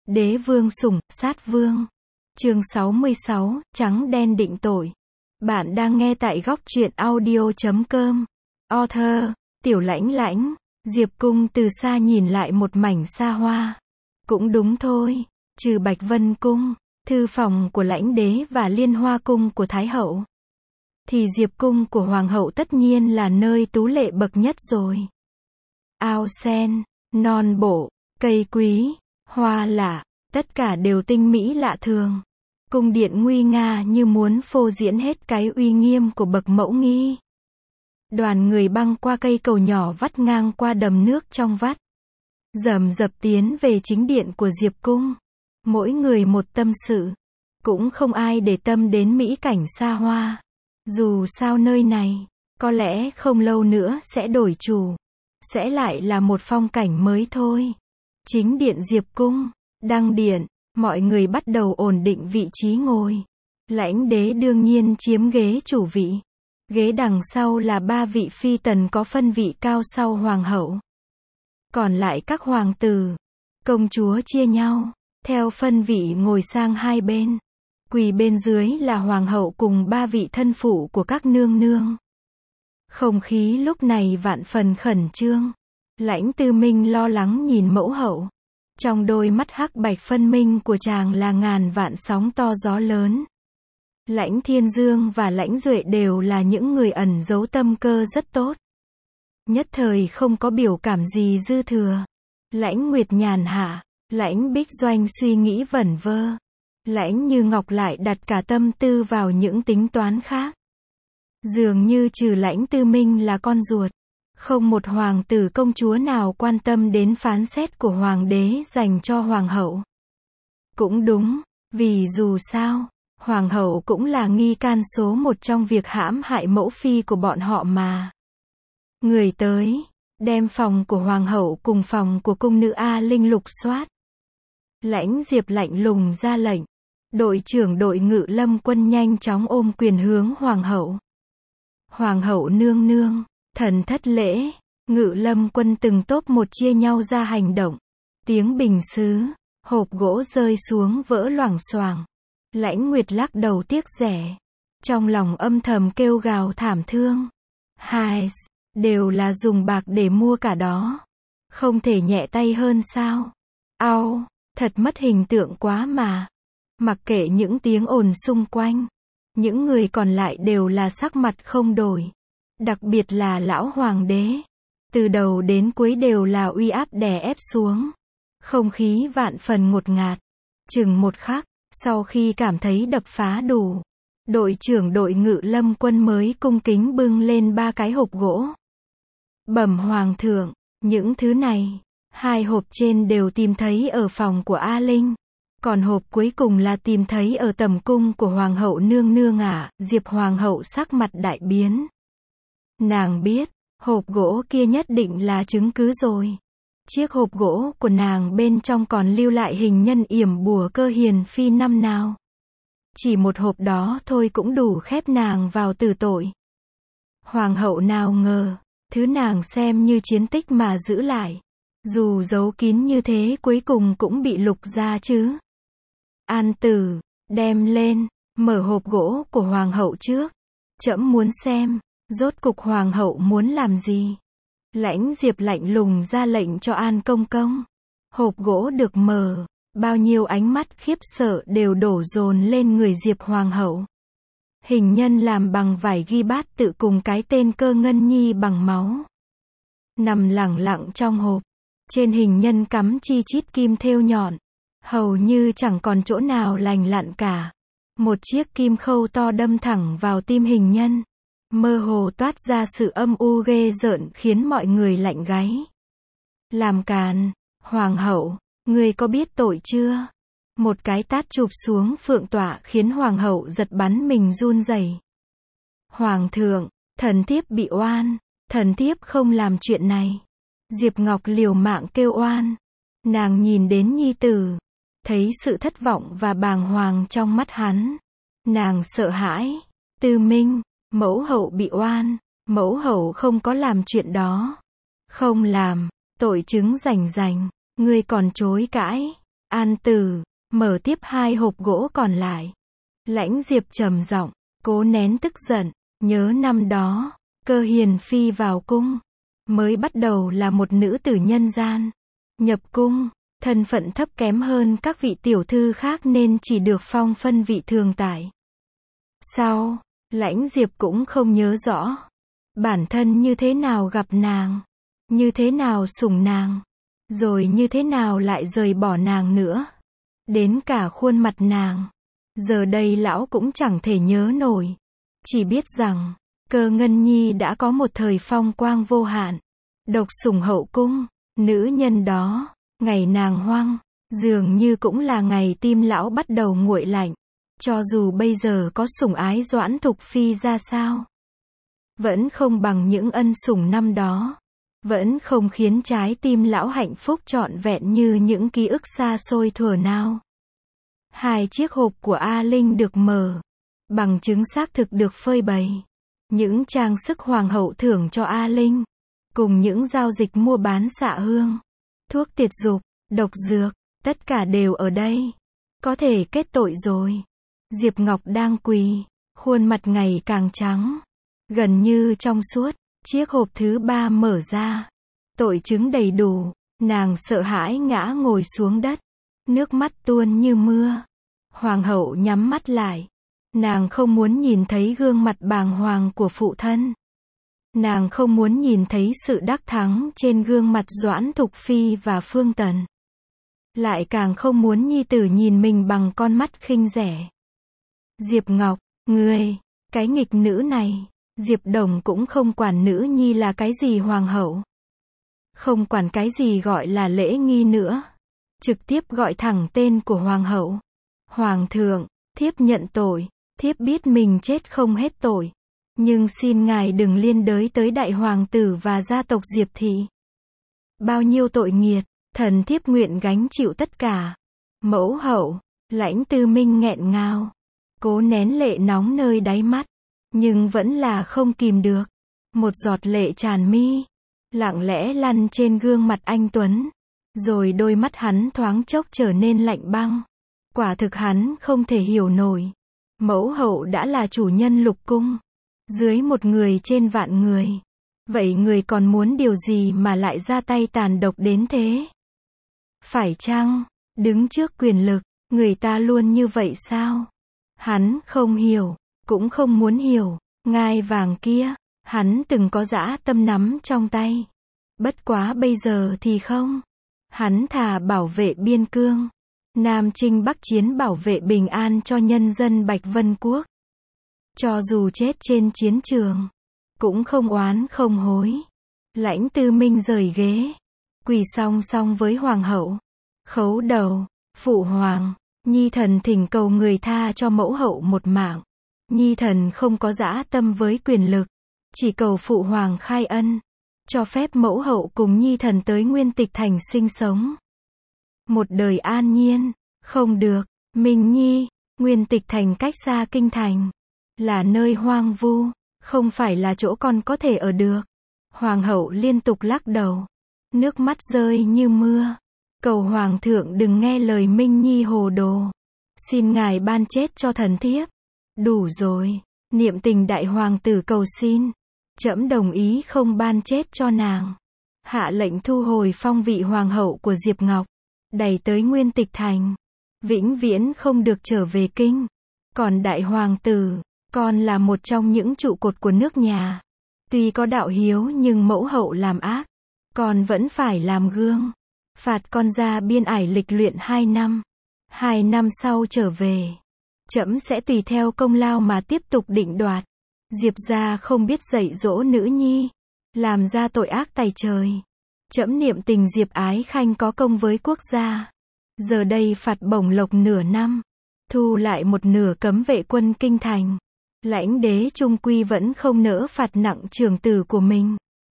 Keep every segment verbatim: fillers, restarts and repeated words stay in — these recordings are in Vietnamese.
Đế vương sủng, sát vương. Chương sáu mươi sáu, trắng đen định tội. Bạn đang nghe tại góc truyện audio chấm com. Author, Tiểu Lãnh Lãnh. Diệp cung từ xa nhìn lại một mảnh xa hoa. Cũng đúng thôi, trừ Bạch Vân cung, thư phòng của Lãnh đế và Liên Hoa cung của Thái hậu, thì Diệp cung của Hoàng hậu tất nhiên là nơi tú lệ bậc nhất rồi. Ao sen, non bộ, cây quý, hoa lạ, tất cả đều tinh mỹ lạ thường. Cung điện nguy nga như muốn phô diễn hết cái uy nghiêm của bậc mẫu nghi. Đoàn người băng qua cây cầu nhỏ vắt ngang qua đầm nước trong vắt, rầm rập tiến về chính điện của Diệp cung. Mỗi người một tâm sự, cũng không ai để tâm đến mỹ cảnh xa hoa. Dù sao nơi này, có lẽ không lâu nữa sẽ đổi chủ, sẽ lại là một phong cảnh mới thôi. Chính điện Diệp cung, đăng điện, mọi người bắt đầu ổn định vị trí ngồi. Lãnh đế đương nhiên chiếm ghế chủ vị. Ghế đằng sau là ba vị phi tần có phân vị cao sau hoàng hậu. Còn lại các hoàng tử, công chúa chia nhau, theo phân vị ngồi sang hai bên. Quỳ bên dưới là hoàng hậu cùng ba vị thân phụ của các nương nương. Không khí lúc này vạn phần khẩn trương. Lãnh Tư Minh lo lắng nhìn mẫu hậu. Trong đôi mắt hắc bạch phân minh của chàng là ngàn vạn sóng to gió lớn. Lãnh Thiên Dương và Lãnh Duệ đều là những người ẩn giấu tâm cơ rất tốt. Nhất thời không có biểu cảm gì dư thừa. Lãnh Nguyệt nhàn hạ, Lãnh Bích Doanh suy nghĩ vẩn vơ. Lãnh Như Ngọc lại đặt cả tâm tư vào những tính toán khác. Dường như trừ Lãnh Tư Minh là con ruột, không một hoàng tử công chúa nào quan tâm đến phán xét của hoàng đế dành cho hoàng hậu. Cũng đúng, vì dù sao, hoàng hậu cũng là nghi can số một trong việc hãm hại mẫu phi của bọn họ mà. Người tới, đem phòng của hoàng hậu cùng phòng của cung nữ A Linh lục soát. Lãnh Diệp lạnh lùng ra lệnh. Đội trưởng đội ngự lâm quân nhanh chóng ôm quyền hướng hoàng hậu. Hoàng hậu nương nương, thần thất lễ. Ngự lâm quân từng tốp một chia nhau ra hành động. Tiếng bình sứ, hộp gỗ rơi xuống vỡ loảng xoảng. Lãnh Nguyệt lắc đầu tiếc rẻ. Trong lòng âm thầm kêu gào thảm thương. Hai, đều là dùng bạc để mua cả đó. Không thể nhẹ tay hơn sao? Ao, thật mất hình tượng quá mà. Mặc kệ những tiếng ồn xung quanh, những người còn lại đều là sắc mặt không đổi. Đặc biệt là lão hoàng đế. Từ đầu đến cuối đều là uy áp đè ép xuống. Không khí vạn phần ngột ngạt. Chừng một khắc, sau khi cảm thấy đập phá đủ, đội trưởng đội ngự lâm quân mới cung kính bưng lên ba cái hộp gỗ. Bẩm hoàng thượng, những thứ này, hai hộp trên đều tìm thấy ở phòng của A Linh. Còn hộp cuối cùng là tìm thấy ở tầm cung của hoàng hậu nương nương ạ. Diệp hoàng hậu sắc mặt đại biến. Nàng biết, hộp gỗ kia nhất định là chứng cứ rồi. Chiếc hộp gỗ của nàng bên trong còn lưu lại hình nhân yểm bùa cơ hiền phi năm nào. Chỉ một hộp đó thôi cũng đủ khép nàng vào tử tội. Hoàng hậu nào ngờ, thứ nàng xem như chiến tích mà giữ lại. Dù giấu kín như thế cuối cùng cũng bị lục ra chứ. An tử, đem lên, mở hộp gỗ của hoàng hậu trước. Trẫm muốn xem, rốt cục hoàng hậu muốn làm gì. Lãnh Diệp lạnh lùng ra lệnh cho An công công. Hộp gỗ được mở, bao nhiêu ánh mắt khiếp sợ đều đổ dồn lên người Diệp hoàng hậu. Hình nhân làm bằng vải ghi bát tự cùng cái tên Cơ Ngân Nhi bằng máu. Nằm lẳng lặng trong hộp. Trên hình nhân cắm chi chít kim thêu nhọn. Hầu như chẳng còn chỗ nào lành lặn cả. Một chiếc kim khâu to đâm thẳng vào tim hình nhân. Mơ hồ toát ra sự âm u ghê rợn khiến mọi người lạnh gáy. Làm càn, hoàng hậu, ngươi có biết tội chưa? Một cái tát chụp xuống phượng tọa khiến hoàng hậu giật bắn mình run rẩy. Hoàng thượng, thần thiếp bị oan, thần thiếp không làm chuyện này. Diệp Ngọc liều mạng kêu oan. Nàng nhìn đến nhi tử, thấy sự thất vọng và bàng hoàng trong mắt hắn. Nàng sợ hãi. Tư Minh, mẫu hậu bị oan, mẫu hậu không có làm chuyện đó. Không làm, tội chứng rành rành, ngươi còn chối cãi. An Tử, mở tiếp hai hộp gỗ còn lại. Lãnh Diệp trầm giọng, cố nén tức giận, nhớ năm đó, Cơ Hiền Phi vào cung, mới bắt đầu là một nữ tử nhân gian. Nhập cung, thân phận thấp kém hơn các vị tiểu thư khác nên chỉ được phong phân vị thường tại. Sau, Lãnh Diệp cũng không nhớ rõ bản thân như thế nào gặp nàng, như thế nào sủng nàng, rồi như thế nào lại rời bỏ nàng nữa. Đến cả khuôn mặt nàng, giờ đây lão cũng chẳng thể nhớ nổi. Chỉ biết rằng, Cơ Ngân Nhi đã có một thời phong quang vô hạn, độc sủng hậu cung. Nữ nhân đó, ngày nàng hoang, dường như cũng là ngày tim lão bắt đầu nguội lạnh. Cho dù bây giờ có sủng ái Doãn Thục Phi ra sao, vẫn không bằng những ân sủng năm đó. Vẫn không khiến trái tim lão hạnh phúc trọn vẹn như những ký ức xa xôi thuở nào. Hai chiếc hộp của A Linh được mở, bằng chứng xác thực được phơi bày. Những trang sức hoàng hậu thưởng cho A Linh, cùng những giao dịch mua bán xạ hương, thuốc tiệt dục, độc dược, tất cả đều ở đây. Có thể kết tội rồi. Diệp Ngọc đang quỳ, khuôn mặt ngày càng trắng, gần như trong suốt. Chiếc hộp thứ ba mở ra, tội chứng đầy đủ, nàng sợ hãi ngã ngồi xuống đất, nước mắt tuôn như mưa. Hoàng hậu nhắm mắt lại, nàng không muốn nhìn thấy gương mặt bàng hoàng của phụ thân. Nàng không muốn nhìn thấy sự đắc thắng trên gương mặt Doãn Thục Phi và Phương Tần. Lại càng không muốn nhi tử nhìn mình bằng con mắt khinh rẻ. Diệp Ngọc, ngươi, cái nghịch nữ này. Diệp Đồng cũng không quản nữ nhi là cái gì hoàng hậu. Không quản cái gì gọi là lễ nghi nữa. Trực tiếp gọi thẳng tên của hoàng hậu. Hoàng thượng, thiếp nhận tội, thiếp biết mình chết không hết tội. Nhưng xin ngài đừng liên đới tới đại hoàng tử và gia tộc Diệp thị. Bao nhiêu tội nghiệt, thần thiếp nguyện gánh chịu tất cả. Mẫu hậu, Lãnh Tư Minh nghẹn ngào, cố nén lệ nóng nơi đáy mắt. Nhưng vẫn là không kìm được. Một giọt lệ tràn mi, lặng lẽ lăn trên gương mặt anh Tuấn. Rồi đôi mắt hắn thoáng chốc trở nên lạnh băng. Quả thực hắn không thể hiểu nổi. Mẫu hậu đã là chủ nhân lục cung, dưới một người trên vạn người. Vậy người còn muốn điều gì mà lại ra tay tàn độc đến thế? Phải chăng, đứng trước quyền lực, người ta luôn như vậy sao? Hắn không hiểu. Cũng không muốn hiểu, ngai vàng kia, hắn từng có dã tâm nắm trong tay. Bất quá bây giờ thì không. Hắn thà bảo vệ biên cương, Nam chinh Bắc chiến bảo vệ bình an cho nhân dân Bạch Vân Quốc. Cho dù chết trên chiến trường, cũng không oán không hối. Lãnh Tư Minh rời ghế, quỳ song song với hoàng hậu, khấu đầu, phụ hoàng, nhi thần thỉnh cầu người tha cho mẫu hậu một mạng. Nhi thần không có dã tâm với quyền lực, chỉ cầu phụ hoàng khai ân, cho phép mẫu hậu cùng nhi thần tới Nguyên Tịch Thành sinh sống. Một đời an nhiên. Không được, Minh Nhi, Nguyên Tịch Thành cách xa kinh thành, là nơi hoang vu, không phải là chỗ con có thể ở được. Hoàng hậu liên tục lắc đầu, nước mắt rơi như mưa. Cầu hoàng thượng đừng nghe lời Minh Nhi hồ đồ. Xin ngài ban chết cho thần thiếp. Đủ rồi, niệm tình đại hoàng tử cầu xin. Trẫm đồng ý không ban chết cho nàng. Hạ lệnh thu hồi phong vị hoàng hậu của Diệp Ngọc, đẩy tới Nguyên Tịch Thành. Vĩnh viễn không được trở về kinh. Còn đại hoàng tử, con là một trong những trụ cột của nước nhà. Tuy có đạo hiếu nhưng mẫu hậu làm ác, con vẫn phải làm gương. Phạt con ra biên ải lịch luyện hai năm. Hai năm sau trở về, trẫm sẽ tùy theo công lao mà tiếp tục định đoạt. Diệp gia không biết dạy dỗ nữ nhi, làm ra tội ác tày trời. Trẫm niệm tình Diệp Ái Khanh có công với quốc gia. Giờ đây phạt bổng lộc nửa năm, thu lại một nửa cấm vệ quân kinh thành. Lãnh đế trung quy vẫn không nỡ phạt nặng trưởng tử của mình.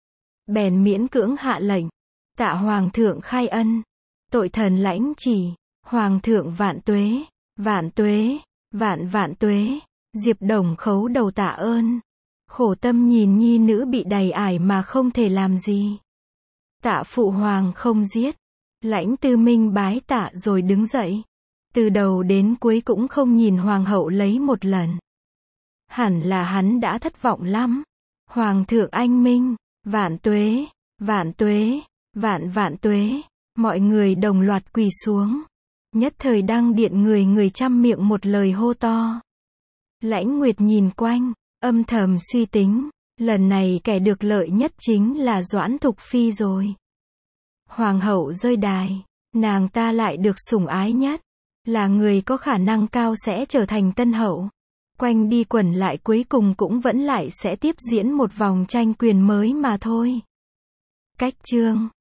Bèn miễn cưỡng hạ lệnh, tạ hoàng thượng khai ân. Tội thần lãnh chỉ, hoàng thượng vạn tuế, vạn tuế, vạn vạn tuế. Diệp Đồng khấu đầu tạ ơn. Khổ tâm nhìn nhi nữ bị đầy ải mà không thể làm gì. Tạ phụ hoàng không giết, Lãnh Tư Minh bái tạ rồi đứng dậy. Từ đầu đến cuối cũng không nhìn hoàng hậu lấy một lần. Hẳn là hắn đã thất vọng lắm. Hoàng thượng anh minh, vạn tuế, vạn tuế, vạn vạn tuế. Mọi người đồng loạt quỳ xuống. Nhất thời đăng điện người người trăm miệng một lời hô to. Lãnh Nguyệt nhìn quanh, âm thầm suy tính, lần này kẻ được lợi nhất chính là Doãn Thục Phi rồi. Hoàng hậu rơi đài, nàng ta lại được sủng ái nhất, là người có khả năng cao sẽ trở thành tân hậu. Quanh đi quẩn lại cuối cùng cũng vẫn lại sẽ tiếp diễn một vòng tranh quyền mới mà thôi. Cách chương